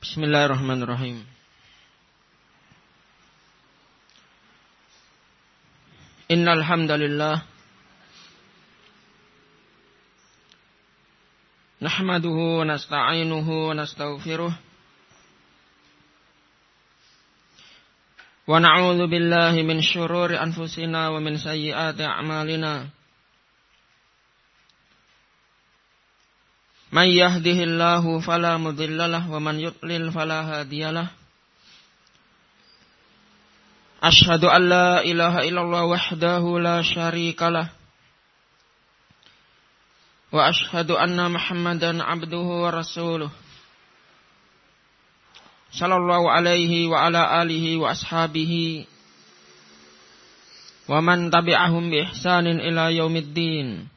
Bismillahirrahmanirrahim. Innal hamdalillah nahmaduhu wa nasta'inuhu wa nastaghfiruh wa na'udzu billahi min syururi anfusina wa min sayyiati a'malina. Man yahdihillahu fala mudhillalah wa man yudlil fala hadiyalah. Asyhadu an la ilaha illallah wahdahu la syarikalah wa asyhadu anna Muhammadan abduhu wa rasuluh sallallahu alaihi wa ala alihi wa ashabihi wa man tabi'ahum bi ihsanin ila yaumiddin.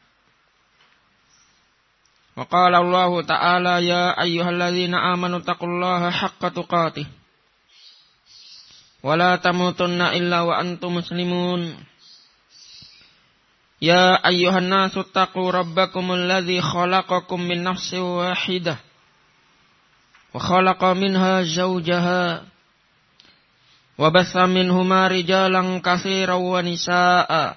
Wa qala Allah ta'ala ya ayyuhalladzina amanu taqullaha haqqa tuqatih wa la tamutunna illa wa antum muslimun. Ya ayyuhan nasu taqu rabbakumul ladzi khalaqakum min nafsin wahidah wa khalaqa minha zawjaha wa batha minhuma rijalan katsiran wa nisaa'a.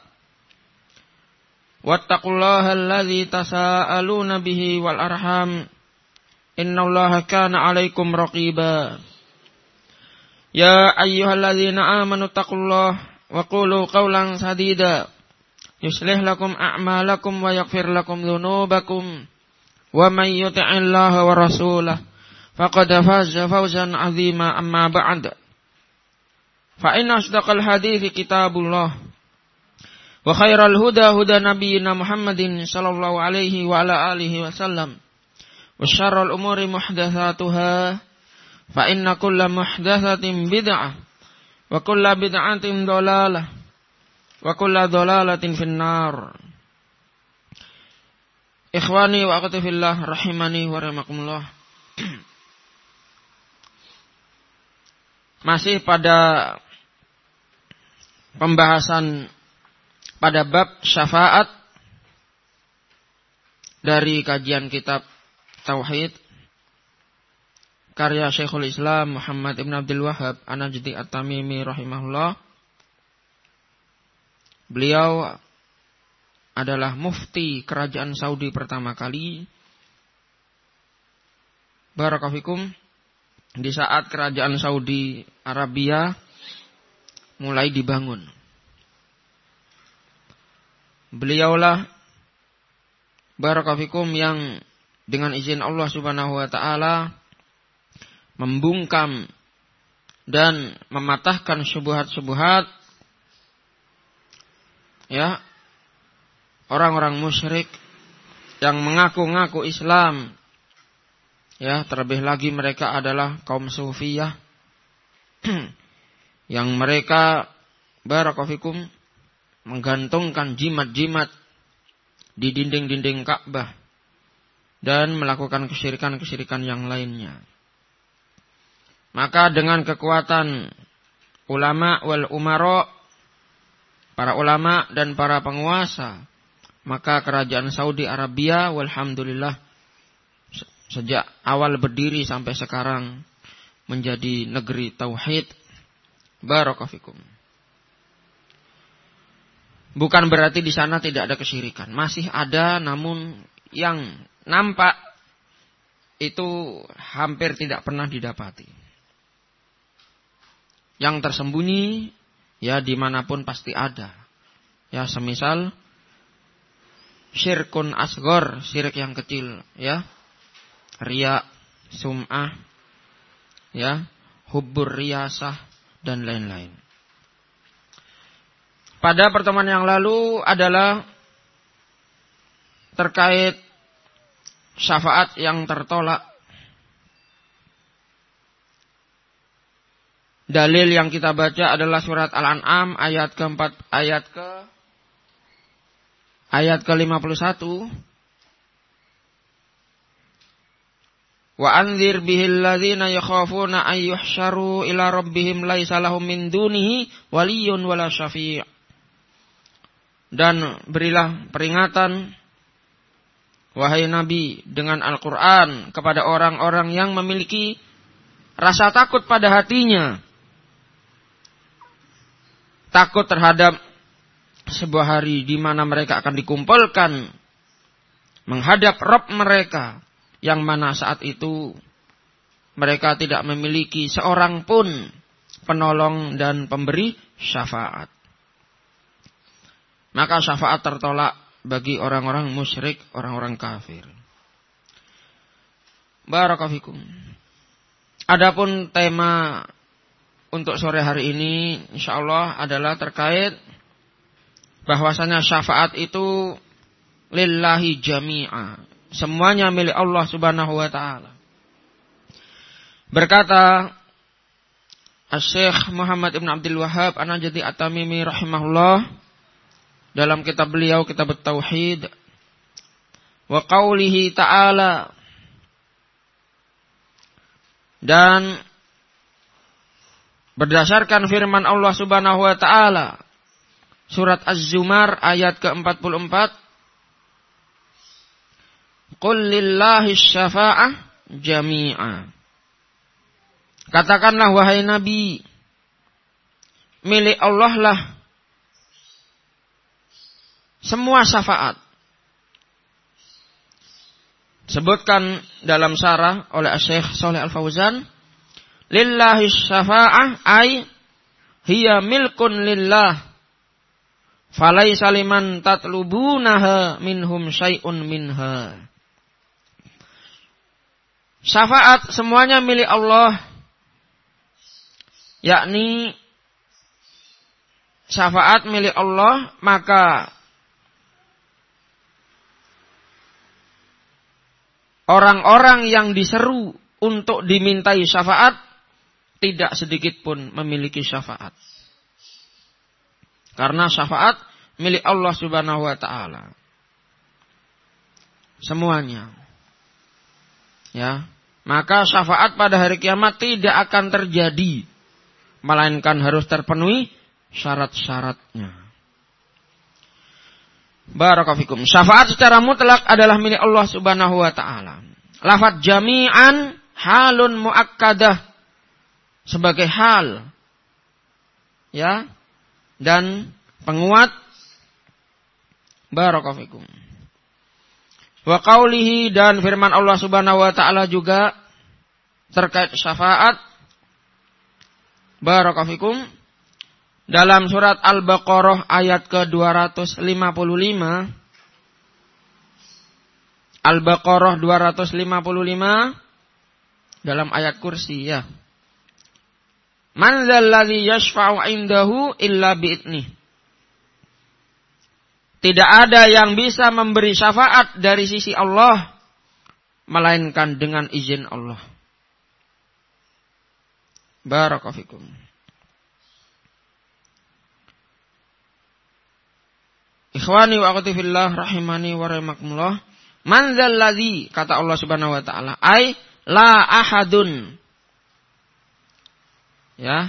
Wattaqullaha alladzi tasaaluna bihi wal arham innallaha kana 'alaikum raqiba. Ya ayyuhalladzina amanu taqullaha wa qulu qawlan sadida yuslih lakum a'malakum wa yaghfir lakum dzunubakum wa may yuti'illaha wa rasulahu faqad faza fawzan 'azima. Amma ba'd. Fa inna asdaqal hadithi kitabullah wa khairal huda huda nabiyyina Muhammadin sallallahu alaihi wa ala alihi wasallam wa syarrul umuri muhdatsatuha fa inna kulla muhdatsatin bid'ah wa kulla bid'atin dhalalah wa kulla dhalalatin finnar. Ikhwani wa akhwati fillah rahimani wa rahimakumullah. Masih pada pembahasan pada bab syafaat dari kajian kitab Tauhid karya Syekhul Islam Muhammad Ibn Abdul Wahhab An-Najdi At-Tamimi rahimahullah. Beliau adalah mufti kerajaan Saudi pertama kali. Barakafikum. Di saat kerajaan Saudi Arabia mulai dibangun, beliaulah barakafikum yang dengan izin Allah Subhanahu wa taala membungkam dan mematahkan syubhat-syubhat ya orang-orang musyrik yang mengaku-ngaku Islam. Ya, terlebih lagi mereka adalah kaum Sufiyah yang mereka barakafikum menggantungkan jimat-jimat di dinding-dinding Ka'bah dan melakukan kesyirikan-kesyirikan yang lainnya. Maka dengan kekuatan ulama wal umara, para ulama dan para penguasa, maka kerajaan Saudi Arabia walhamdulillah sejak awal berdiri sampai sekarang menjadi negeri tauhid. Barakafikum. Bukan berarti di sana tidak ada kesyirikan, masih ada, namun yang nampak itu hampir tidak pernah didapati. Yang tersembunyi ya dimanapun pasti ada. Ya semisal syirkun asghar, syirik yang kecil, ya. Riya, sum'ah, ya, hubbur riyasah dan lain-lain. Pada pertemuan yang lalu adalah terkait syafaat yang tertolak. Dalil yang kita baca adalah surat Al-An'am ayat ke-4 ayat ke-51. Wa anzir bihil ladzina yakhafuna ay yuhsyaru ila rabbihim laisa lahum min dunihi waliyyun wala syafi'. Dan berilah peringatan wahai Nabi dengan Al-Quran kepada orang-orang yang memiliki rasa takut pada hatinya. Takut terhadap sebuah hari di mana mereka akan dikumpulkan menghadap Rabb mereka, yang mana saat itu mereka tidak memiliki seorang pun penolong dan pemberi syafaat. Maka syafaat tertolak bagi orang-orang musyrik, orang-orang kafir. Barakallahu. Adapun tema untuk sore hari ini insyaallah adalah terkait bahwasanya syafaat itu lillahi jami'a. Semuanya milik Allah Subhanahu wa taala. Berkata Asy-Syaikh Muhammad Ibn Abdul Wahhab An-Najdi At-Tamimi rahimahullah dalam kitab beliau, Kitab At-Tauhid, wa qaulihi ta'ala, dan berdasarkan firman Allah Subhanahu wa taala surat Az-Zumar ayat ke-44, qul lillahi syafa'ah jami'a. Katakanlah wahai Nabi, milik Allah lah semua syafaat. Sebutkan dalam syarah oleh Syekh Shalih Al-Fauzan, lillahi syafa'ah ay hiya milkun lillah falaisa liman tatlubunaha minhum syai'un minha. Syafaat semuanya milik Allah, yakni syafaat milik Allah, maka orang-orang yang diseru untuk dimintai syafaat tidak sedikit pun memiliki syafaat. Karena syafaat milik Allah Subhanahu wa taala. Semuanya. Ya, maka syafaat pada hari kiamat tidak akan terjadi, melainkan harus terpenuhi syarat-syaratnya. Barakallahu fikum. Syafaat secara mutlak adalah milik Allah Subhanahu wa taala. Lafaz jami'an halun muakkadah sebagai hal, ya, dan penguat. Barakallahu fikum. Wa qaulihi, dan firman Allah Subhanahu wa taala juga terkait syafaat. Barakallahu fikum. Dalam surat Al-Baqarah ayat ke-255. Al-Baqarah 255 dalam ayat kursi, ya. Man dzalladzi yashfa'u 'indahu illa bi'idnih. Tidak ada yang bisa memberi syafaat dari sisi Allah melainkan dengan izin Allah. Barakallahu fikum. Ikhwani wa akhwati fillah rahimani wa rahimakumullah. Man dzalladzi, kata Allah Subhanahu wa taala, ai la ahadun. Ya.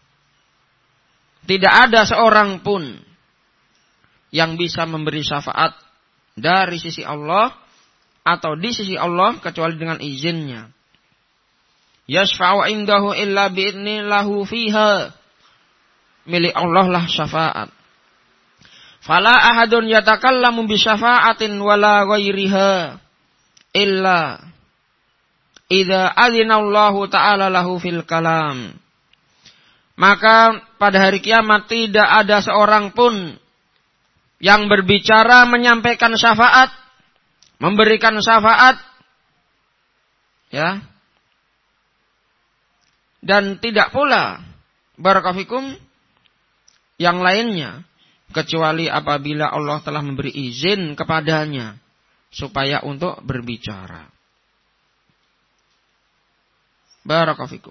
Tidak ada seorang pun yang bisa memberi syafaat dari sisi Allah atau di sisi Allah kecuali dengan izinnya. Yashfa'u indahu illa bi'idni lahu fiha. Milik Allah lah syafaat. Fala ahadun yatakallamu bi syafa'atin wala ghairiha illa idza adzina Allahu ta'ala lahu fil kalam. Maka pada hari kiamat tidak ada seorang pun yang berbicara menyampaikan syafaat, memberikan syafaat, ya, dan tidak pula barakallahu fikum yang lainnya kecuali apabila Allah telah memberi izin kepadanya supaya untuk berbicara. Barakallahu fikum.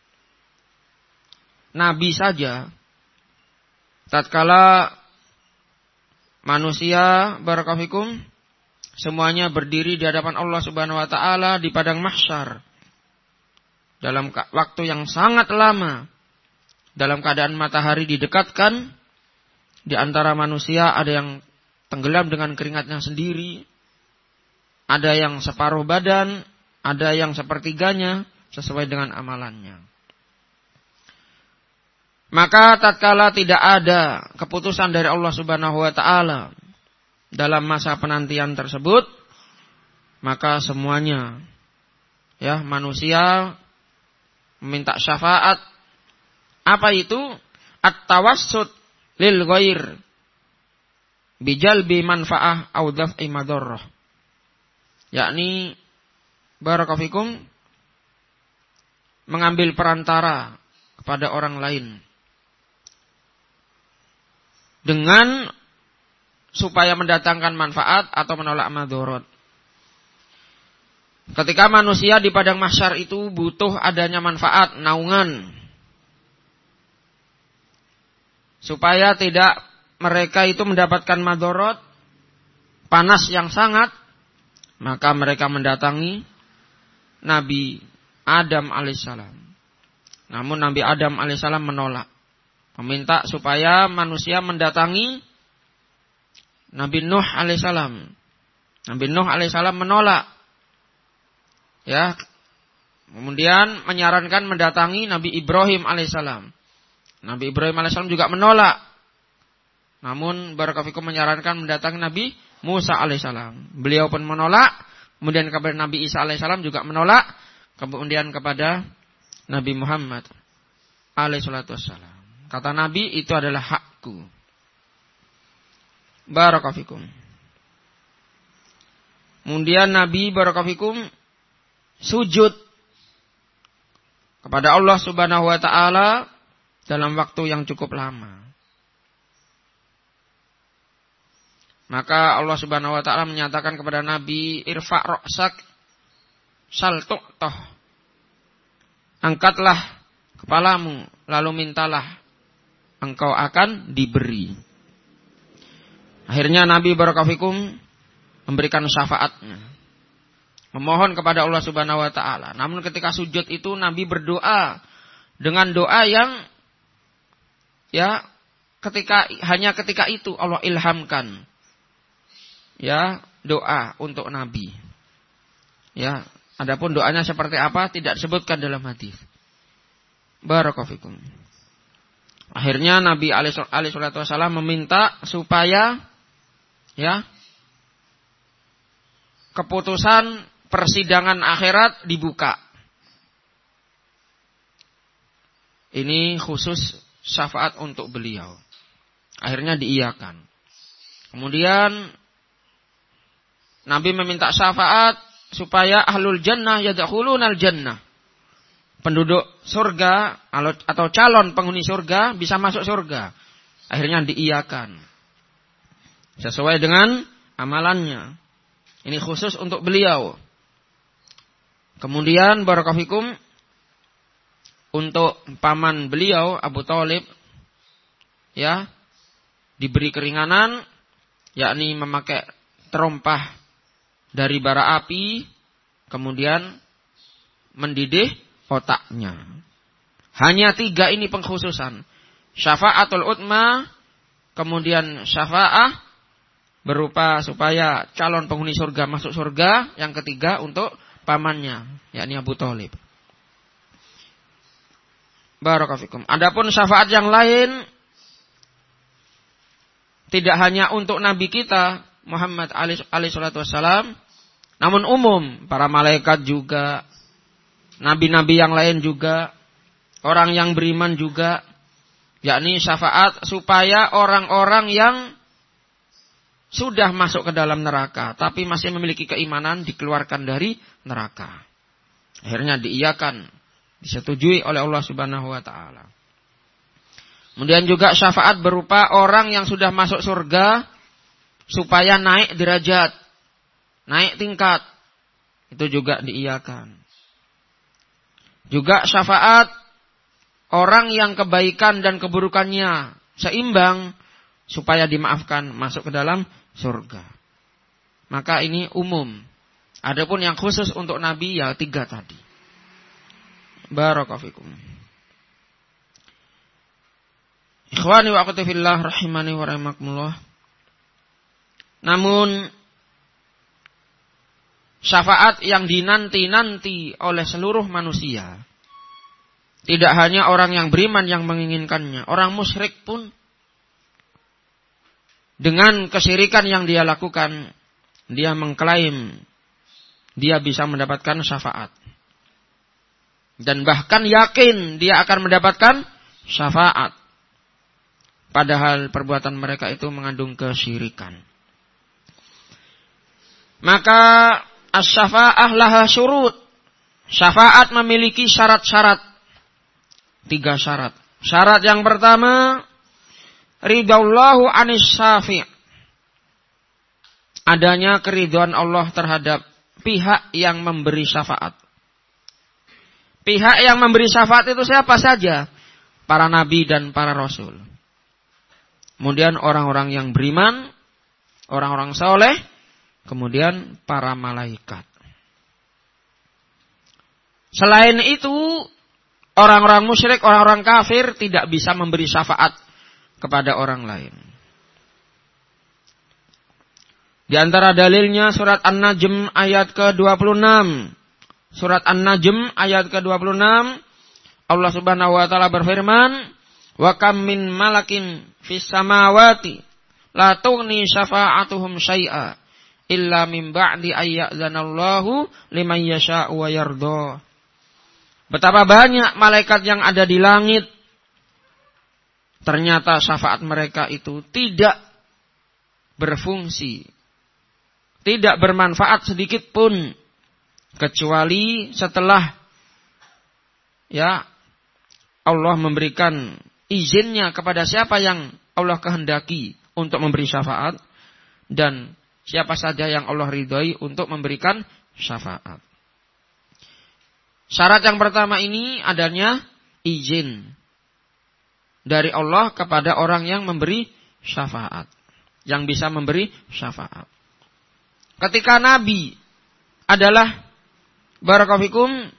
Nabi saja tatkala manusia barakallahu fikum semuanya berdiri di hadapan Allah Subhanahu wa taala di padang mahsyar dalam waktu yang sangat lama, dalam keadaan matahari didekatkan, di antara manusia ada yang tenggelam dengan keringatnya sendiri, ada yang separuh badan, ada yang sepertiganya sesuai dengan amalannya. Maka tatkala tidak ada keputusan dari Allah Subhanahu wa taala dalam masa penantian tersebut, maka semuanya manusia meminta syafaat. Apa itu? At-tawassut lil ghair bijalbi manfaah au daf'i madarrah. Yakni barakallahu fikum mengambil perantara kepada orang lain dengan supaya mendatangkan manfaat atau menolak madarat. Ketika manusia di padang mahsyar itu butuh adanya manfaat, naungan, supaya tidak mereka itu mendapatkan madarat, panas yang sangat, maka mereka mendatangi Nabi Adam alaihissalam. Namun Nabi Adam alaihissalam menolak, meminta supaya manusia mendatangi Nabi Nuh alaihissalam. Nabi Nuh alaihissalam menolak. Kemudian menyarankan mendatangi Nabi Ibrahim alaihissalam. Nabi Ibrahim alaihissalam juga menolak. Namun barakallahu fikum menyarankan mendatangi Nabi Musa alaihissalam. Beliau pun menolak. Kemudian kepada Nabi Isa alaihissalam juga menolak. Kemudian kepada Nabi Muhammad alaihissalam. Kata Nabi, itu adalah hakku. Barakallahu fikum. Kemudian Nabi barakallahu fikum sujud kepada Allah Subhanahu wa taala dalam waktu yang cukup lama. Maka Allah Subhanahu wa taala menyatakan kepada Nabi, irfa' ra'sak sal tu'tah. Angkatlah kepalamu lalu mintalah, engkau akan diberi. Akhirnya Nabi barakallahu fikum memberikan syafaatnya, memohon kepada Allah Subhanahu wa taala. Namun ketika sujud itu Nabi berdoa dengan doa yang hanya ketika itu Allah ilhamkan doa untuk Nabi. Adapun doanya seperti apa tidak disebutkan dalam hadis. Barakallahu fikum. Akhirnya Nabi alaihi wasallam meminta supaya keputusan persidangan akhirat dibuka. Ini khusus syafaat untuk beliau. Akhirnya diiyakan. Kemudian Nabi meminta syafaat supaya ahlul jannah yadkhulunal jannah. Penduduk surga atau calon penghuni surga bisa masuk surga. Akhirnya diiyakan. Sesuai dengan amalannya. Ini khusus untuk beliau. Kemudian barakallahu fikum untuk paman beliau Abu Thalib diberi keringanan, yakni memakai terompah dari bara api, kemudian mendidih otaknya. Hanya 3 ini pengkhususan. Syafa'atul utma, kemudian syafa'ah berupa supaya calon penghuni surga masuk surga. Yang ketiga untuk pamannya, yakni Abu Thalib. Barakallahu fikum. Adapun syafaat yang lain tidak hanya untuk Nabi kita Muhammad alaihi salatu wassalam, namun umum, para malaikat juga, nabi-nabi yang lain juga, orang yang beriman juga, yakni syafaat supaya orang-orang yang sudah masuk ke dalam neraka tapi masih memiliki keimanan dikeluarkan dari neraka. Akhirnya diiyakan, disetujui oleh Allah Subhanahu wa taala. Kemudian juga syafaat berupa orang yang sudah masuk surga supaya naik derajat, naik tingkat. Itu juga diiyakan. Juga syafaat orang yang kebaikan dan keburukannya seimbang supaya dimaafkan masuk ke dalam surga. Maka ini umum. Adapun yang khusus untuk Nabi 3 tadi. Barakallahu fikum. Ikhwani wa akhwati fillah rahimani wa rahimakumullah. Namun syafaat yang dinanti-nanti oleh seluruh manusia. Tidak hanya orang yang beriman yang menginginkannya, orang musyrik pun dengan kesyirikan yang dia lakukan, dia mengklaim dia bisa mendapatkan syafaat. Dan bahkan yakin dia akan mendapatkan syafaat. Padahal perbuatan mereka itu mengandung kesyirikan. Maka as-syafa'ah laha syurut. Syafaat memiliki syarat-syarat. 3 syarat. Syarat yang pertama, ridallahu anis syafi'. Adanya keridhaan Allah terhadap pihak yang memberi syafaat. Pihak yang memberi syafaat itu siapa saja? Para nabi dan para rasul. Kemudian orang-orang yang beriman, orang-orang saleh, kemudian para malaikat. Selain itu, orang-orang musyrik, orang-orang kafir tidak bisa memberi syafaat kepada orang lain. Di antara dalilnya surat An-Najm ayat ke-26. Surat An-Najm ayat ke-26, Allah Subhanahu wa taala berfirman, "Wa kam min malakin fis samawati la tughni syafa'atuhum syai'a illa min ba'di ayyadzanallahu liman yasha'u wa yarda." Betapa banyak malaikat yang ada di langit, ternyata syafaat mereka itu tidak berfungsi, tidak bermanfaat sedikit pun, kecuali setelah Allah memberikan izinnya kepada siapa yang Allah kehendaki untuk memberi syafaat, dan siapa saja yang Allah ridhai untuk memberikan syafaat. Syarat yang pertama ini adanya izin dari Allah kepada orang yang memberi syafaat, yang bisa memberi syafaat. Ketika Nabi adalah barakallahu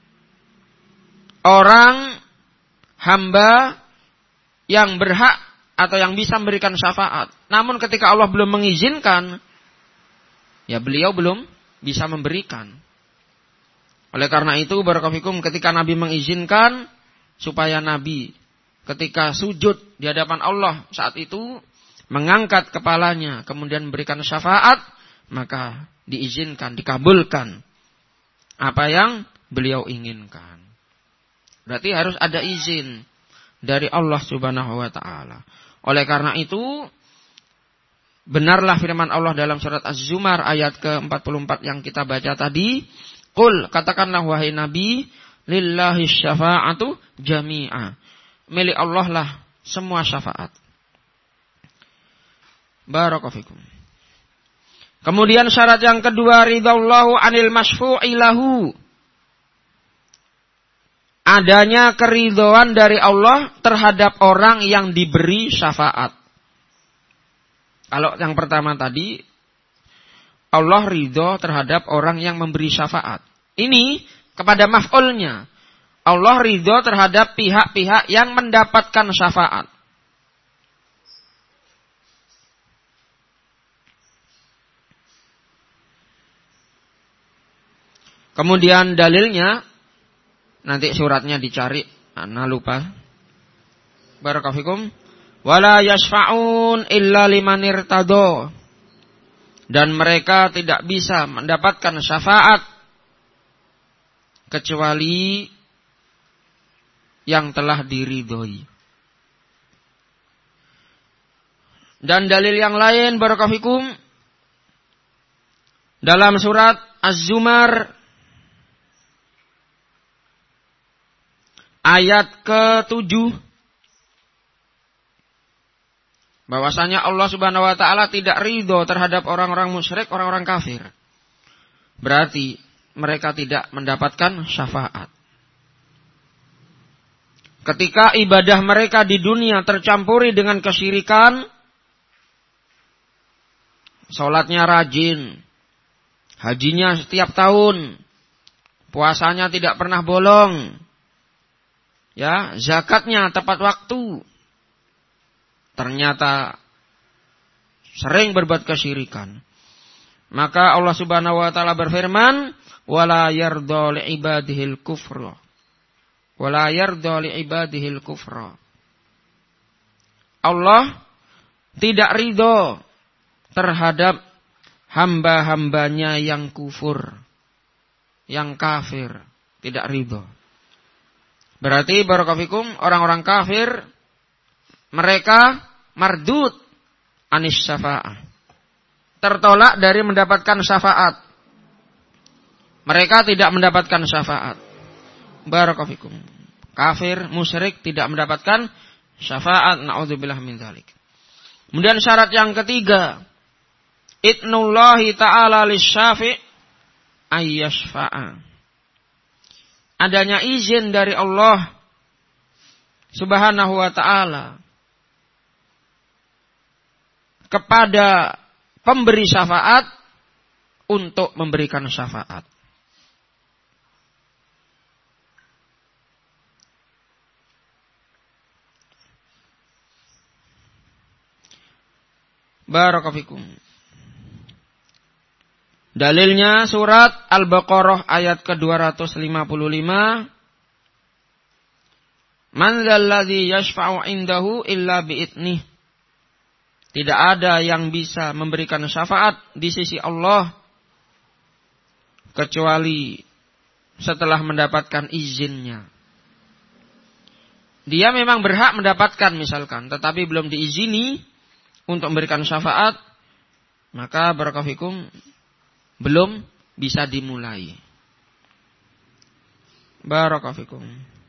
orang hamba yang berhak atau yang bisa memberikan syafaat. Namun ketika Allah belum mengizinkan, beliau belum bisa memberikan. Oleh karena itu barakallahu ketika Nabi mengizinkan supaya Nabi ketika sujud di hadapan Allah saat itu mengangkat kepalanya kemudian memberikan syafaat, maka diizinkan, dikabulkan apa yang beliau inginkan. Berarti harus ada izin dari Allah Subhanahu wa taala. Oleh karena itu, benarlah firman Allah dalam surat Az-Zumar ayat ke-44 yang kita baca tadi, "Qul," katakanlah wahai Nabi, "lillahi syafa'atu jami'a." Milik Allah lah semua syafaat. Barakallahu fikum. Kemudian syarat yang kedua, ridallahu anil masyfu'i lahu. Adanya keridhaan dari Allah terhadap orang yang diberi syafaat. Kalau yang pertama tadi, Allah ridho terhadap orang yang memberi syafaat. Ini kepada maf'ulnya. Allah ridho terhadap pihak-pihak yang mendapatkan syafaat. Kemudian dalilnya, nanti suratnya dicari, ana lupa. Barakallahu fikum. Wala yashfa'un illa liman irtado. Dan mereka tidak bisa mendapatkan syafaat kecuali yang telah diridhoi. Dan dalil yang lain barakallahu fikum dalam surat Az-Zumar ayat ke-7, bahwasanya Allah Subhanahu wa taala tidak ridho terhadap orang-orang musyrik, orang-orang kafir. Berarti mereka tidak mendapatkan syafaat. Ketika ibadah mereka di dunia tercampuri dengan kesyirikan, salatnya rajin, hajinya setiap tahun, puasanya tidak pernah bolong, zakatnya tepat waktu, ternyata sering berbuat kesyirikan, Maka Allah Subhanahu wa taala berfirman, "Wala yarda li ibadihil kufra." Wala yarda li ibadihil kufra. Allah tidak ridho terhadap hamba-hambanya yang kufur, yang kafir, tidak ridho. Berarti barakallahu orang-orang kafir mereka mardud anis syafa'ah. Tertolak dari mendapatkan syafaat. Mereka tidak mendapatkan syafaat. Barakallahu fikum. Kafir, musyrik tidak mendapatkan syafaat. Na'udzubillah min dzalik. Kemudian syarat yang ketiga, idnullahi ta'ala lisyafi' ayyashfa'a. Adanya izin dari Allah Subhanahu wa ta'ala kepada pemberi syafaat untuk memberikan syafaat. Barakallahu fikum. Dalilnya surat Al-Baqarah ayat ke-255. Man dzalladzi yashfa'u 'indahu illa bi'idnih. Tidak ada yang bisa memberikan syafaat di sisi Allah kecuali setelah mendapatkan izinnya. Dia memang berhak mendapatkan misalkan, tetapi belum diizini untuk memberikan syafaat, maka barakallahu fikum belum bisa dimulai. Barakallahu fikum.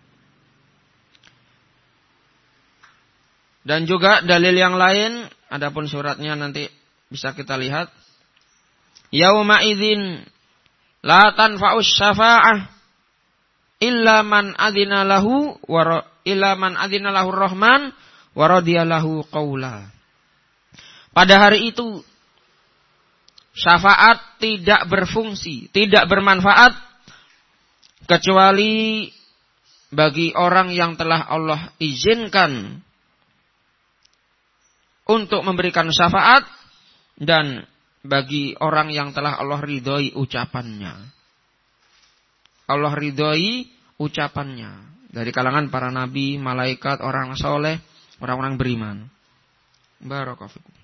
Dan juga dalil yang lain, adapun suratnya nanti bisa kita lihat. Yauma idzin la tanfa'us syafa'ah illa man adzina lahu wa illa man adzina lahu rahman wa radiyalahu qaula. Pada hari itu syafaat tidak berfungsi, tidak bermanfaat kecuali bagi orang yang telah Allah izinkan untuk memberikan syafaat dan bagi orang yang telah Allah ridhoi ucapannya. Allah ridhoi ucapannya dari kalangan para nabi, malaikat, orang soleh, orang-orang beriman. Barakallahu fikum.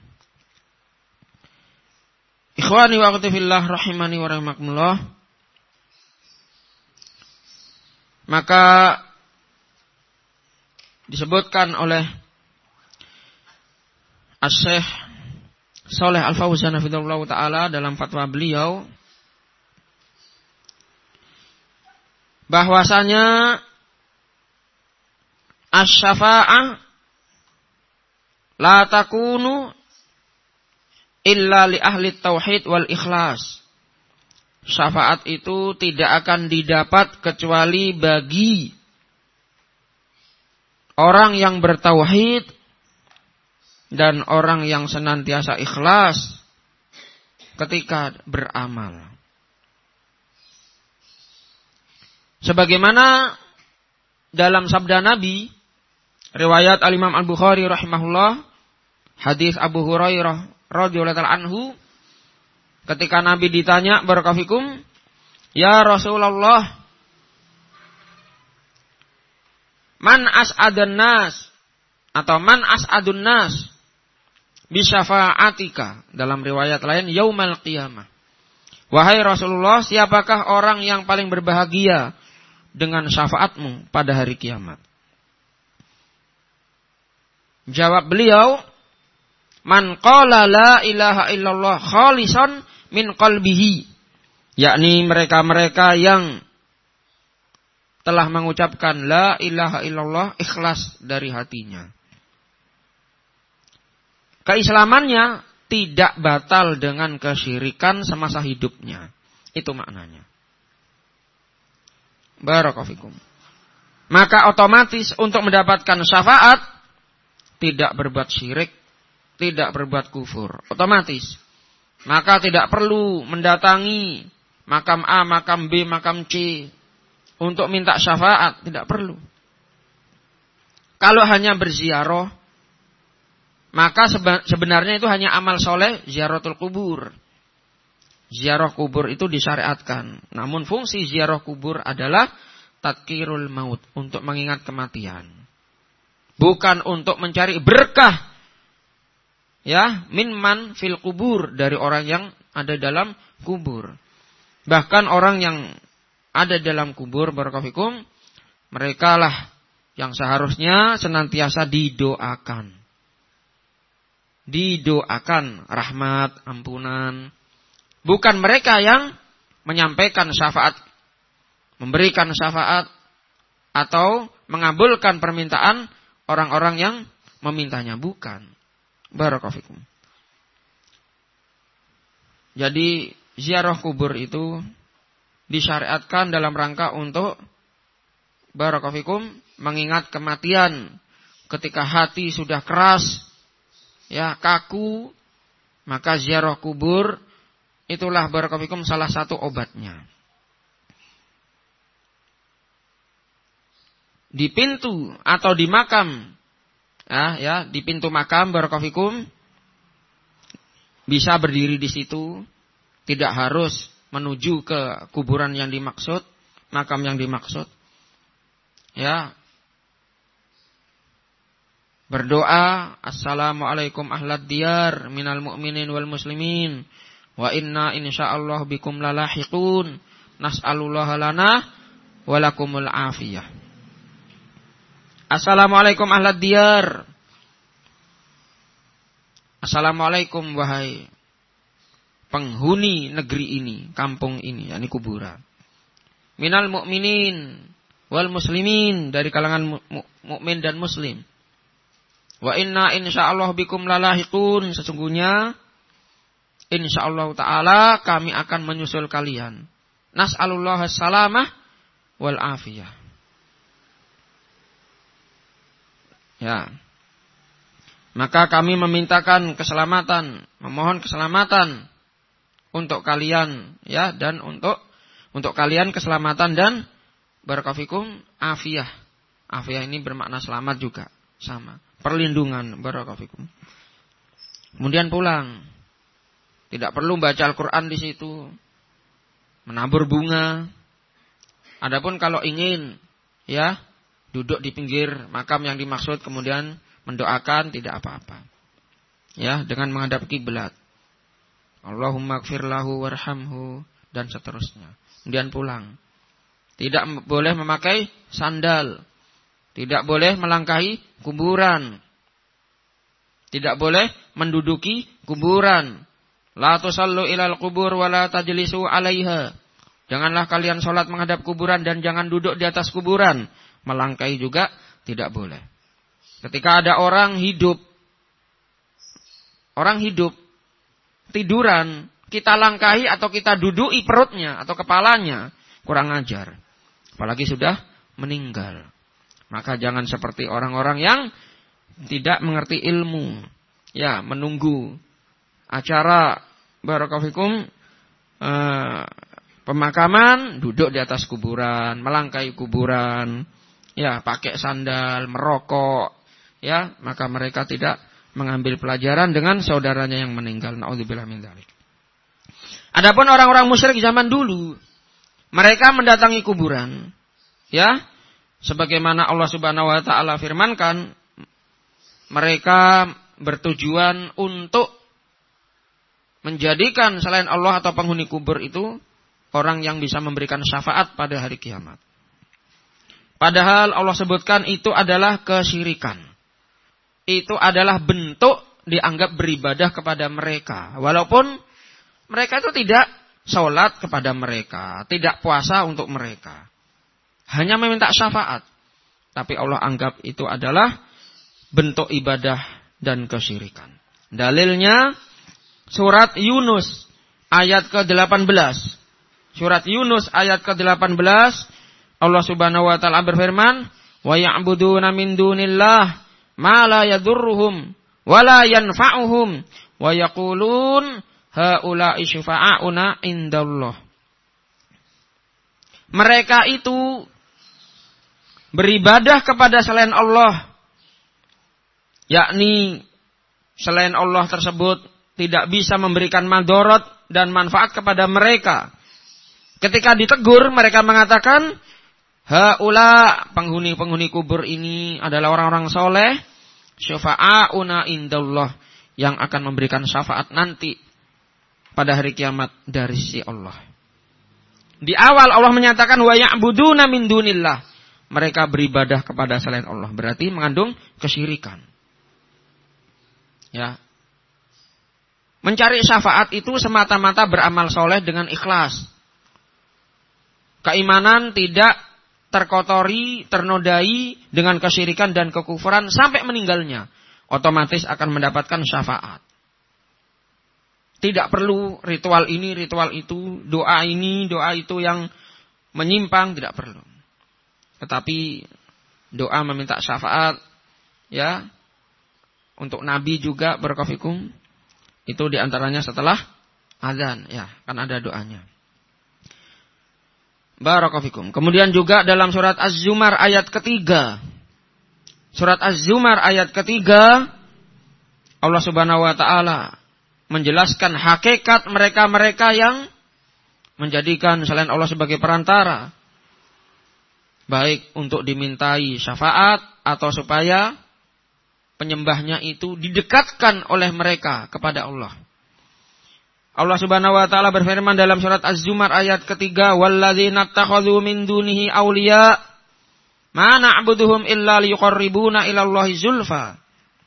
Ikhwani wa akhwati fillah rahimani wa rahimakumullah. Maka disebutkan oleh Asy-Syaikh Shalih Al-Fauzan hafizahullah taala dalam fatwa beliau bahwasanya asy-syafa'ah la takunu illa li ahli tauhid wal ikhlas. Syafaat itu tidak akan didapat kecuali bagi orang yang bertauhid dan orang yang senantiasa ikhlas ketika beramal. Sebagaimana dalam sabda Nabi, riwayat Al-Imam Al-Bukhari rahimahullah, hadis Abu Hurairah radhiyallahu anhu, ketika Nabi ditanya, barakallahu fikum, ya Rasulullah, man as'adun nas atau man as'adun nas bisyafa'atika, dalam riwayat lain yaumal qiyamah. Wahai Rasulullah, siapakah orang yang paling berbahagia dengan syafaatmu pada hari kiamat? Jawab beliau, man qala la ilaha illallah khalisan min qalbihi, yakni mereka-mereka yang telah mengucapkan la ilaha illallah ikhlas dari hatinya. Keislamannya tidak batal dengan kesyirikan semasa hidupnya. Itu maknanya. Barakallahu fikum. Maka otomatis untuk mendapatkan syafaat tidak berbuat syirik, tidak berbuat kufur. Otomatis. Maka tidak perlu mendatangi makam A, makam B, makam C untuk minta syafaat. Tidak perlu. Kalau hanya berziarah, maka sebenarnya itu hanya amal soleh ziaratul kubur. ziarah kubur itu disyariatkan. Namun fungsi ziarah kubur adalah tadkirul maut, untuk mengingat kematian. Bukan untuk mencari berkah. Ya, minman fil kubur, dari orang yang ada dalam kubur. Bahkan orang yang ada dalam kubur, barakallahu, mereka lah yang seharusnya senantiasa didoakan. Didoakan rahmat, ampunan. Bukan mereka yang menyampaikan syafaat, memberikan syafaat, atau mengabulkan permintaan orang-orang yang memintanya. Bukan. Barakallahu fikum. Jadi ziarah kubur itu disyariatkan dalam rangka untuk barakallahu fikum mengingat kematian. Ketika hati sudah keras, ya, kaku, maka ziarah kubur itulah barakallahu fikum salah satu obatnya. Di pintu atau di makam, ya, di pintu makam barakallahu fikum bisa berdiri di situ, tidak harus menuju ke kuburan yang dimaksud, makam yang dimaksud. Ya. Berdoa, assalamualaikum ahlad diyar minal mu'minin wal muslimin wa inna insyaallah bikum lalahiqun nas'alullaha lana walakumul afiyah. Assalamualaikum ahlad diyar. Assalamualaikum wahai penghuni negeri ini, kampung ini, yakni kuburan. Minal mu'minin wal muslimin, dari kalangan mukmin dan muslim. Wa inna insyaallah bikum lalahiqun, sesungguhnya insyaallah taala kami akan menyusul kalian. Nas'alullah salamah wal afiyah. Ya. Maka kami memintakan keselamatan, memohon keselamatan untuk kalian, ya, dan untuk kalian keselamatan dan barakallahu fikum afiyah. Afiyah ini bermakna selamat juga, sama. Perlindungan, barakallahu fikum. Kemudian pulang. Tidak perlu baca Al-Qur'an di situ. Menabur bunga. Adapun kalau ingin, ya, duduk di pinggir makam yang dimaksud kemudian mendoakan, tidak apa-apa. Ya, dengan menghadap kiblat. Allahumma ighfir lahu warhamhu, dan seterusnya. Kemudian pulang. Tidak boleh memakai sandal. Tidak boleh melangkahi kuburan. Tidak boleh menduduki kuburan. La tusallu ilal kubur wa la tajlisu alaiha. Janganlah kalian sholat menghadap kuburan dan jangan duduk di atas kuburan. Melangkahi juga tidak boleh. Ketika ada orang hidup tiduran, kita langkahi atau kita duduki perutnya atau kepalanya, kurang ajar. Apalagi sudah meninggal. Maka jangan seperti orang-orang yang tidak mengerti ilmu. Ya, menunggu acara barakallahu fikum pemakaman, duduk di atas kuburan, melangkahi kuburan, ya, pakai sandal, merokok, ya, maka mereka tidak mengambil pelajaran dengan saudaranya yang meninggal. Naudzubillah min dzalik. Adapun orang-orang musyrik zaman dulu, mereka mendatangi kuburan, ya, sebagaimana Allah Subhanahu wa taala firmankan, mereka bertujuan untuk menjadikan selain Allah atau penghuni kubur itu orang yang bisa memberikan syafaat pada hari kiamat. Padahal Allah sebutkan itu adalah kesyirikan. Itu adalah bentuk dianggap beribadah kepada mereka. Walaupun mereka itu tidak sholat kepada mereka, tidak puasa untuk mereka. Hanya meminta syafaat. Tapi Allah anggap itu adalah bentuk ibadah dan kesyirikan. Dalilnya surat Yunus ayat ke-18. Surat Yunus ayat ke-18, Allah Subhanahu wa taala berfirman, "Wa ya'buduna min dunillah ma la yadurruhum wa la yanfa'uhum wa yaqulun haula'i syufa'auna indallah." Mereka itu beribadah kepada selain Allah, yakni selain Allah tersebut tidak bisa memberikan madarat dan manfaat kepada mereka. Ketika ditegur, mereka mengatakan, haula, penghuni-penghuni kubur ini adalah orang-orang soleh, syafa'auna indallah, yang akan memberikan syafaat nanti pada hari kiamat dari sisi Allah. Di awal Allah menyatakan, wa ya'buduna min dunillah, mereka beribadah kepada selain Allah, berarti mengandung kesyirikan. Ya. Mencari syafaat itu semata-mata beramal soleh dengan ikhlas. Keimanan tidak terkotori, ternodai dengan kesyirikan dan kekufuran sampai meninggalnya. Otomatis akan mendapatkan syafaat. Tidak perlu ritual ini, ritual itu, doa ini, doa itu yang menyimpang, tidak perlu. Tetapi doa meminta syafaat, ya, untuk Nabi juga barakallahu itu diantaranya setelah azan, ya, kan ada doanya. Barakallahu. Kemudian juga dalam surat Az-Zumar ayat ketiga. Surat Az-Zumar ayat ketiga, Allah Subhanahu wa taala menjelaskan hakikat mereka-mereka yang menjadikan selain Allah sebagai perantara, baik untuk dimintai syafaat atau supaya penyembahnya itu didekatkan oleh mereka kepada Allah. Allah Subhanahu wa taala berfirman dalam surat Az-Zumar ayat ketiga, walladzina ittakhadhu min dunihi awliya ma na'buduhum illa liyuqarribuna ila Allahi zulfa.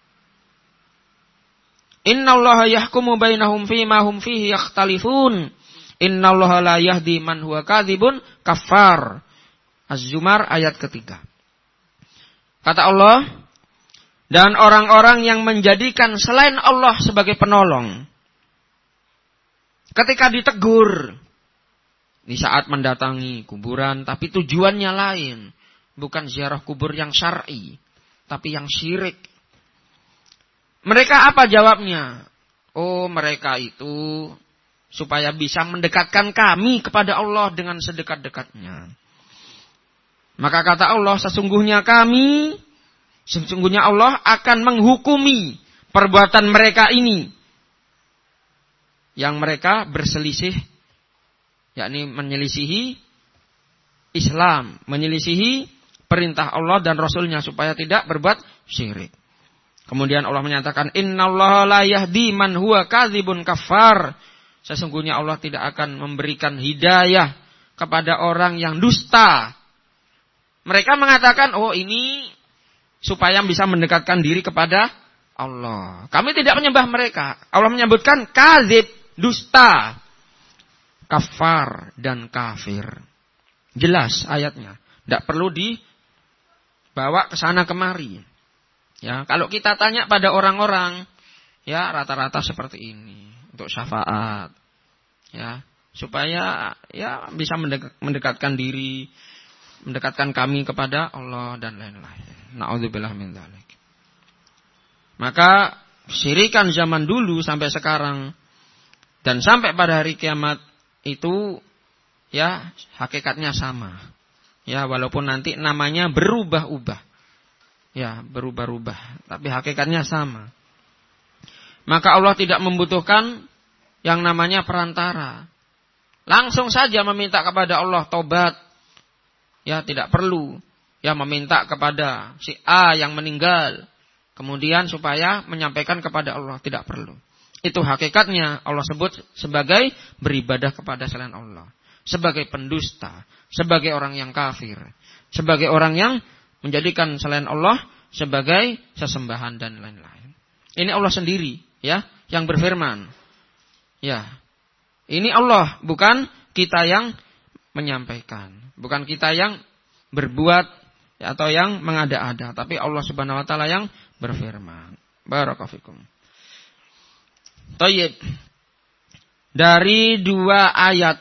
Innallaha yahkumu bainahum fima hum fihi yakhtalifun. Innallaha la yahdi man huwa kadzibun kafar. Az-Zumar ayat ketiga. Kata Allah, dan orang-orang yang menjadikan selain Allah sebagai penolong, ketika ditegur di saat mendatangi kuburan, tapi tujuannya lain, bukan ziarah kubur yang syar'i, tapi yang syirik. Mereka apa jawabnya? Oh, mereka itu supaya bisa mendekatkan kami kepada Allah dengan sedekat-dekatnya. Maka kata Allah, sesungguhnya Allah akan menghukumi perbuatan mereka ini, yang mereka berselisih, yakni menyelisihi Islam, menyelisihi perintah Allah dan Rasulnya supaya tidak berbuat syirik. Kemudian Allah menyatakan, innallaha la yahdi man huwa kadzibun kafar. Sesungguhnya Allah tidak akan memberikan hidayah kepada orang yang dusta. Mereka mengatakan, oh ini supaya bisa mendekatkan diri kepada Allah. Kami tidak menyembah mereka. Allah menyebutkan kadzib, dusta, kafar dan kafir. Jelas ayatnya. Tidak perlu dibawa ke sana kemari. Ya, kalau kita tanya pada orang-orang, ya rata-rata seperti ini untuk syafaat, ya supaya ya bisa mendekatkan diri, mendekatkan kami kepada Allah dan lain-lain. Na'udzubillah min dzalik. Maka syirikan zaman dulu sampai sekarang dan sampai pada hari kiamat itu ya hakikatnya sama. Ya walaupun nanti namanya berubah-ubah. Ya, berubah-ubah, tapi hakikatnya sama. Maka Allah tidak membutuhkan yang namanya perantara. Langsung saja meminta kepada Allah tobat. Ya, tidak perlu ya meminta kepada si A yang meninggal, kemudian supaya menyampaikan kepada Allah, tidak perlu. Itu hakikatnya Allah sebut sebagai beribadah kepada selain Allah, sebagai pendusta, sebagai orang yang kafir, sebagai orang yang menjadikan selain Allah sebagai sesembahan dan lain-lain. Ini Allah sendiri ya yang berfirman. Ya. Ini Allah, bukan kita yang menyampaikan, bukan kita yang berbuat ya, atau yang mengada-ada, tapi Allah Subhanahu wa taala yang berfirman. Barakallahu fikum. Thayyib. Dari dua ayat.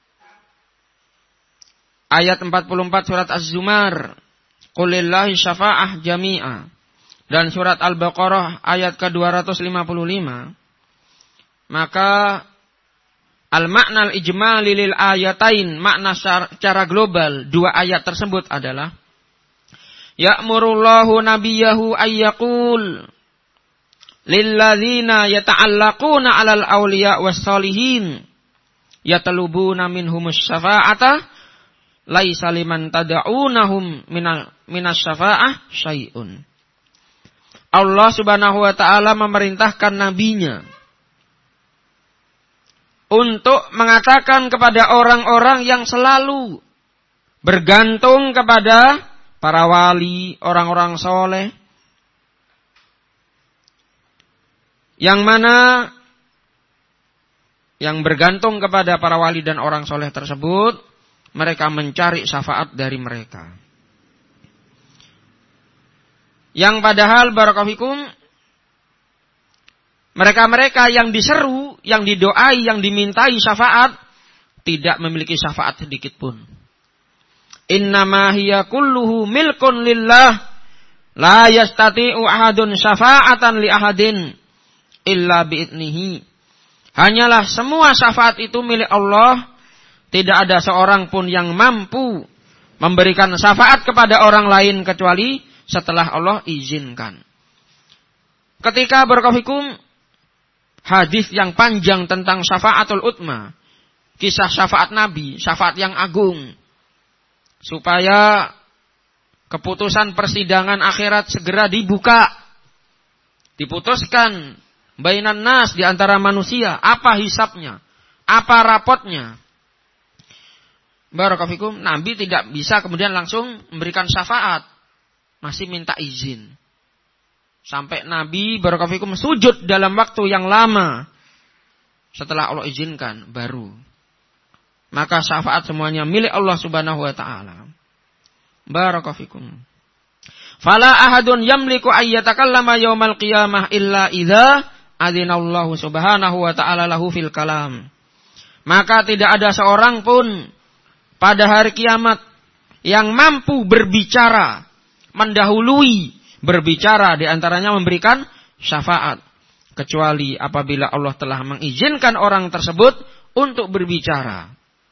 Ayat 44 surat Az-Zumar, Qulillahi syafa'ah jami'a, dan surat Al-Baqarah ayat ke-255, maka al-makna al-ijmali lil ayatain, makna secara global dua ayat tersebut adalah ya'murullahu nabiyahu ayyaqul lilladzina yata'allaquna 'alal awliya was-solihin yatalubuna minhumus syafa'ata laisa liman tad'unahum minas syafa'ah syai'un. Allah Subhanahu wa taala memerintahkan nabinya untuk mengatakan kepada orang-orang yang selalu bergantung kepada para wali, orang-orang soleh, yang mana yang bergantung kepada para wali dan orang soleh tersebut, mereka mencari syafaat dari mereka. Yang padahal barakallahu mereka-mereka yang diseru, yang didoai, yang dimintai syafaat tidak memiliki syafaat sedikit pun. Innama hiya kulluhu milkun lillah la yastati'u ahadun syafa'atan li ahadin illa bi'idnihi. Hanyalah semua syafaat itu milik Allah. Tidak ada seorang pun yang mampu memberikan syafaat kepada orang lain kecuali setelah Allah izinkan. Ketika barakallahu hadis yang panjang tentang syafaatul utma, kisah syafaat Nabi, syafaat yang agung, supaya keputusan persidangan akhirat segera dibuka, diputuskan bainan nas, di antara manusia, apa hisabnya, apa rapotnya. Barakallahu Nabi tidak bisa kemudian langsung memberikan syafaat, masih minta izin. Sampai Nabi barakallahu sujud dalam waktu yang lama. Setelah Allah izinkan baru. Maka syafaat semuanya milik Allah Subhanahu wa taala. Barakallahu. Fala ahadun yamliku ayyatakallama yaumal qiyamah illa idza adzinallahu Subhanahu wa taala lahu fil kalam. Maka tidak ada seorang pun pada hari kiamat yang mampu berbicara, mendahului berbicara, di antaranya memberikan syafaat, kecuali apabila Allah telah mengizinkan orang tersebut untuk berbicara.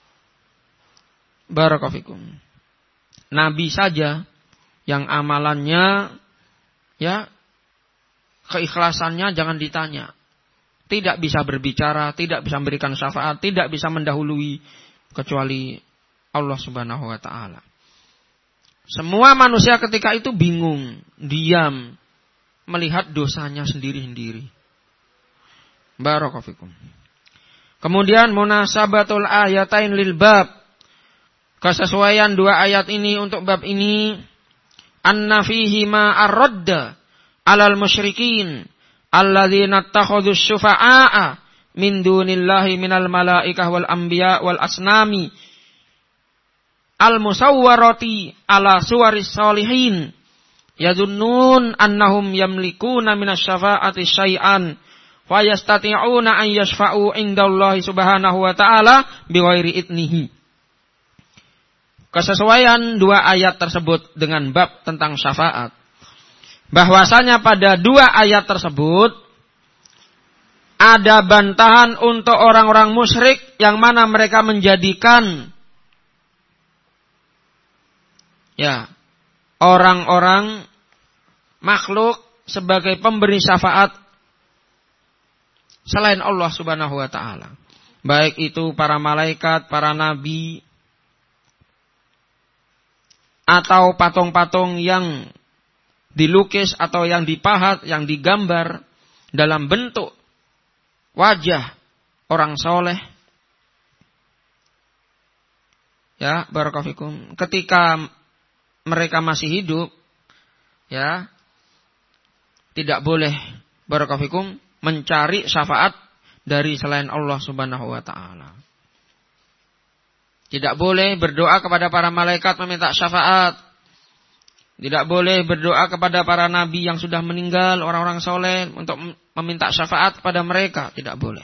Barakallahu fikum. Nabi saja yang amalannya, ya, keikhlasannya jangan ditanya. Tidak bisa berbicara, tidak bisa memberikan syafaat, tidak bisa mendahului kecuali Allah Subhanahu wa taala. Semua manusia ketika itu bingung, diam, melihat dosanya sendiri-sendiri. Barakallahu fikum. Kemudian munasabatul ayatain lil bab. Kesesuaian dua ayat ini untuk bab ini, anna fihi ma ar-radda 'alal musyrikin alladzina ittakhadhu syufa'a min dunillahi minal malaikah wal anbiya wal asnami al-musawwarati ala suwaris salihin yadunnun annahum yamlikuna minasyafa'ati syai'an fa yastati'una an yashfa'u indallahi subhanahu wa ta'ala bighairi idnihi. Kesesuaian dua ayat tersebut dengan bab tentang syafaat, bahwasanya pada dua ayat tersebut ada bantahan untuk orang-orang musyrik yang mana mereka menjadikan orang-orang makhluk sebagai pemberi syafaat selain Allah Subhanahu wa taala. Baik itu para malaikat, para nabi, atau patung-patung yang dilukis atau yang dipahat, yang digambar dalam bentuk wajah orang soleh. Ya, barakallahu fikum. Ketika mereka masih hidup, ya, tidak boleh barakallahu fikum mencari syafaat dari selain Allah Subhanahu wa taala. Tidak boleh berdoa kepada para malaikat meminta syafaat. Tidak boleh berdoa kepada para nabi yang sudah meninggal, orang-orang soleh, untuk meminta syafaat kepada mereka. Tidak boleh.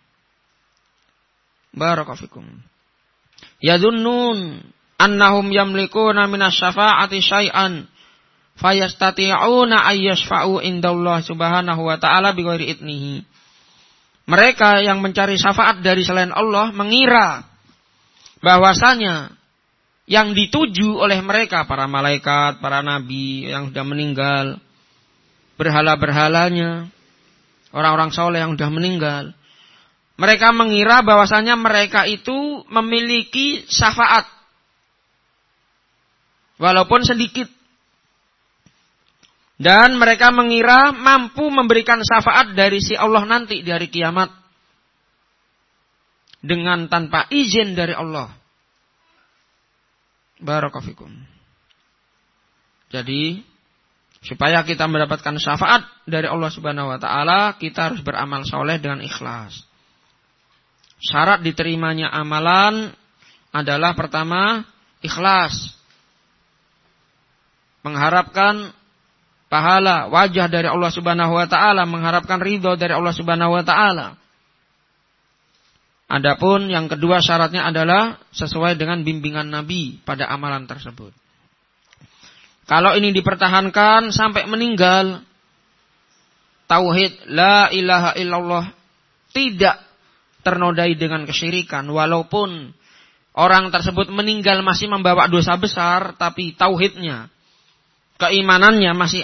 Barakallahu fikum. Yadunnun annahum yamlikuna minasyafa'ati syai'an fayastati'una ayyashfa'u indallah subhanahu wa ta'ala bighairi idnihi. Mereka yang mencari syafaat dari selain Allah mengira bahwasanya yang dituju oleh mereka, para malaikat, para nabi yang sudah meninggal, berhala-berhalanya, orang-orang soleh yang sudah meninggal, Mereka mengira bahwasanya mereka itu memiliki syafaat. Walaupun sedikit. Dan mereka mengira mampu memberikan syafaat dari si Allah nanti di hari kiamat. Dengan tanpa izin dari Allah. Barakallahu fikum. Jadi, supaya kita mendapatkan syafaat dari Allah Subhanahu wa taala, kita harus beramal soleh dengan ikhlas. Syarat diterimanya amalan adalah pertama, ikhlas. Mengharapkan pahala, wajah dari Allah Subhanahu wa taala, mengharapkan ridho dari Allah Subhanahu wa taala. Adapun yang kedua syaratnya adalah sesuai dengan bimbingan Nabi pada amalan tersebut. Kalau ini dipertahankan sampai meninggal, tauhid la ilaha illallah tidak ternodai dengan kesyirikan, walaupun orang tersebut meninggal masih membawa dosa besar, tapi tauhidnya, keimanannya masih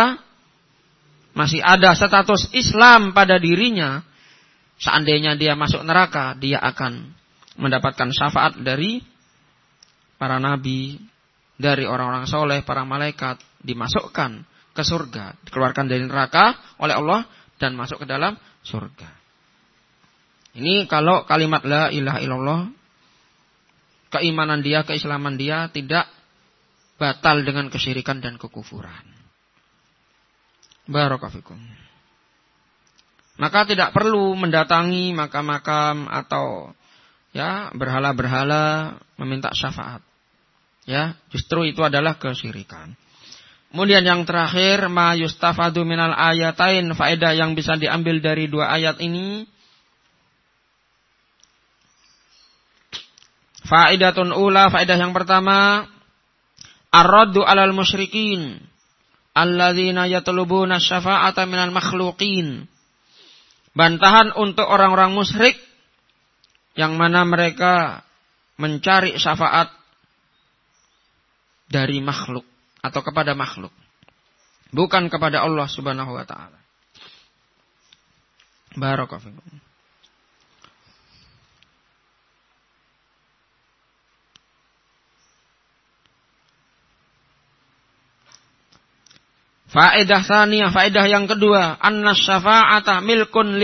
ada status Islam pada dirinya. Seandainya dia masuk neraka, dia akan mendapatkan syafaat dari para nabi, dari orang-orang soleh, para malaikat, dimasukkan ke surga, dikeluarkan dari neraka oleh Allah dan masuk ke dalam surga. Ini kalau kalimat la ilaha illallah, keimanan dia, keislaman dia tidak batal dengan kesyirikan dan kekufuran. Barakallahu fikum. Maka tidak perlu mendatangi makam-makam atau berhala-berhala meminta syafaat. Ya, justru itu adalah kesyirikan. Kemudian yang terakhir, ma yustafadu minal ayatain, faedah yang bisa diambil dari dua ayat ini. Faedatun ula, faedah yang pertama, ar-raddu 'alal musyrikin alladzina yatlubuna syafa'ata minal makhluqin. Bantahan untuk orang-orang musyrik yang mana mereka mencari syafaat dari makhluk atau kepada makhluk, bukan kepada Allah Subhanahu wa taala. Barakallahu fikum. Faedah tsaniyah, faedah yang kedua, anna syafa'ata milkun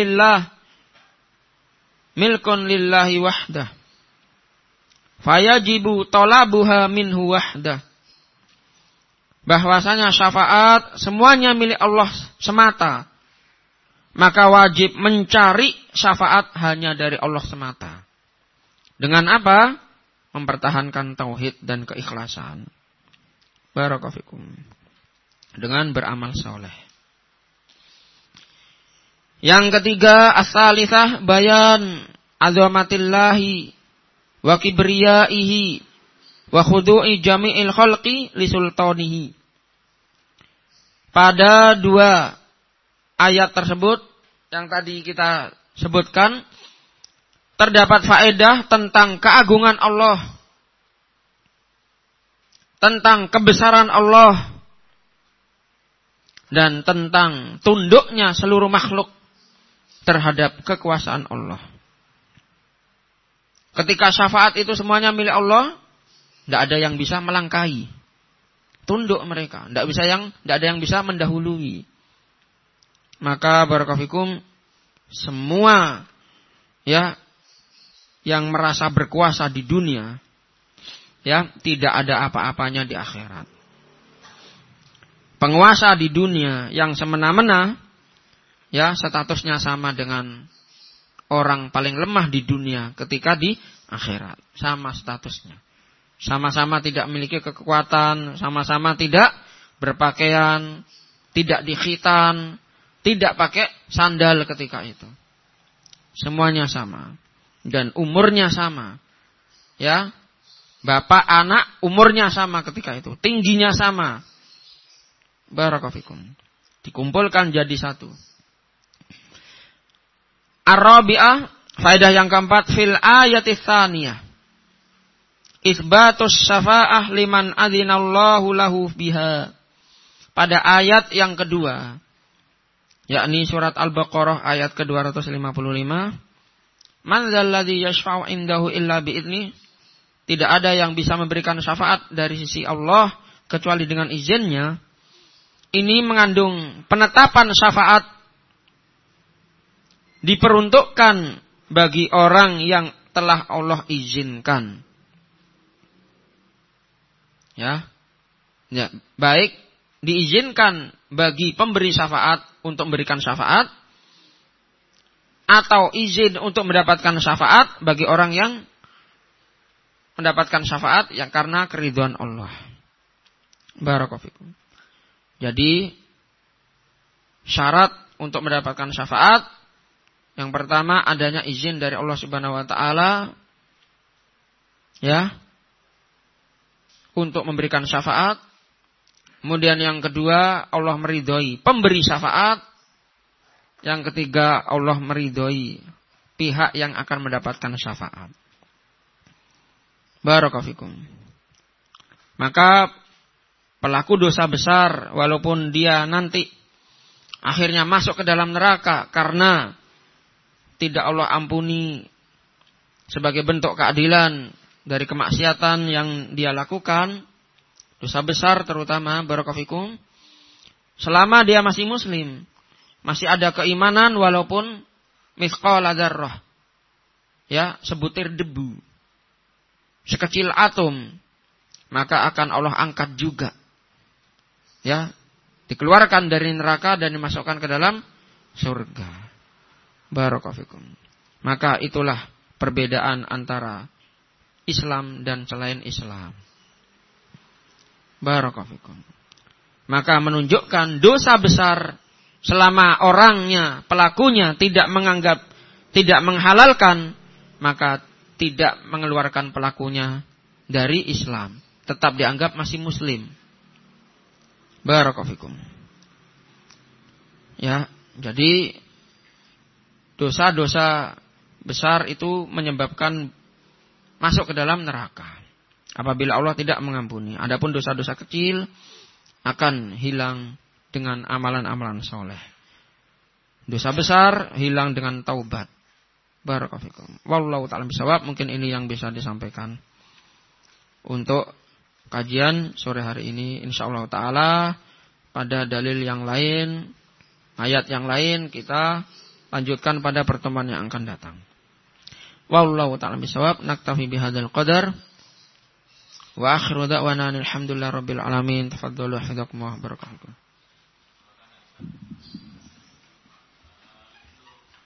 lillahi wahdah. Fayajibu talabuha minhu wahdah. Bahwasanya syafaat semuanya milik Allah semata. Maka wajib mencari syafaat hanya dari Allah semata. Dengan apa? Mempertahankan tauhid dan keikhlasan. Barakallahu fikum. Dengan beramal soleh. Yang ketiga, as-salisah bayan azamatillahi wa kibriyaihi wa khudu'i jami'il khalqi li sultanihi. Pada dua ayat tersebut yang tadi kita sebutkan, terdapat faedah tentang keagungan Allah, tentang kebesaran Allah, dan tentang tunduknya seluruh makhluk terhadap kekuasaan Allah. Ketika syafaat itu semuanya milik Allah, tidak ada yang bisa melangkahi. Tunduk mereka, tidak ada yang bisa mendahului. Maka barakallahu fikum, semua yang merasa berkuasa di dunia, tidak ada apa-apanya di akhirat. Penguasa di dunia yang semena-mena, statusnya sama dengan orang paling lemah di dunia ketika di akhirat. Sama statusnya. Sama-sama tidak memiliki kekuatan, sama-sama tidak berpakaian, tidak dikhitan, tidak pakai sandal ketika itu. Semuanya sama. Dan umurnya sama. Bapak, anak, umurnya sama ketika itu. Tingginya sama. Barakallahu fikum. Dikumpulkan jadi satu. Ar-rabi'ah, faedah yang keempat, fil ayatis tsaniyah. Isbatus syafa'ah liman adzinallahu lahu biha. Pada ayat yang kedua, yakni surat Al-Baqarah ayat ke-255, Man dzalladzi yashfa'u indahu illa bi'idni. Tidak ada yang bisa memberikan syafaat dari sisi Allah kecuali dengan izinnya. Ini mengandung penetapan syafaat diperuntukkan bagi orang yang telah Allah izinkan. Ya, baik diizinkan bagi pemberi syafaat untuk memberikan syafaat, atau izin untuk mendapatkan syafaat bagi orang yang mendapatkan syafaat yang karena keridhaan Allah. Barakallahu fikum. Jadi syarat untuk mendapatkan syafaat yang pertama adanya izin dari Allah Subhanahu wa taala, ya, untuk memberikan syafaat. Kemudian yang kedua, Allah meridhoi pemberi syafaat. Yang ketiga, Allah meridhoi pihak yang akan mendapatkan syafaat. Barakallahu fikum. Maka pelaku dosa besar, walaupun dia nanti akhirnya masuk ke dalam neraka karena tidak Allah ampuni sebagai bentuk keadilan dari kemaksiatan yang dia lakukan, dosa besar terutama, barakallahu fikum, selama dia masih muslim, masih ada keimanan walaupun mithqala dzarrah, ya, sebutir debu, sekecil atom, maka akan Allah angkat juga, ya, dikeluarkan dari neraka dan dimasukkan ke dalam surga. Barakallahu fikum. Maka itulah perbedaan antara Islam dan selain Islam. Barakallahu fikum. Maka menunjukkan dosa besar selama orangnya, pelakunya tidak menganggap, tidak menghalalkan, maka tidak mengeluarkan pelakunya dari Islam. Tetap dianggap masih muslim. Barakallahu fikum. Ya, jadi dosa-dosa besar itu menyebabkan masuk ke dalam neraka apabila Allah tidak mengampuni. Adapun dosa-dosa kecil akan hilang dengan amalan-amalan soleh. Dosa besar hilang dengan taubat. Barakallahu fikum. Wallahu ta'ala bishawab. Mungkin ini yang bisa disampaikan untuk kajian sore hari ini. Insyaallah ta'ala pada dalil yang lain, ayat yang lain kita lanjutkan pada pertemuan yang akan datang. Wallahu ta'ala bishawab. Naktafi bihadzal qadar. Wa akhiru da'wana alhamdulillahi rabbil alamin. Tafadhalu hafizakumullah barakallahu.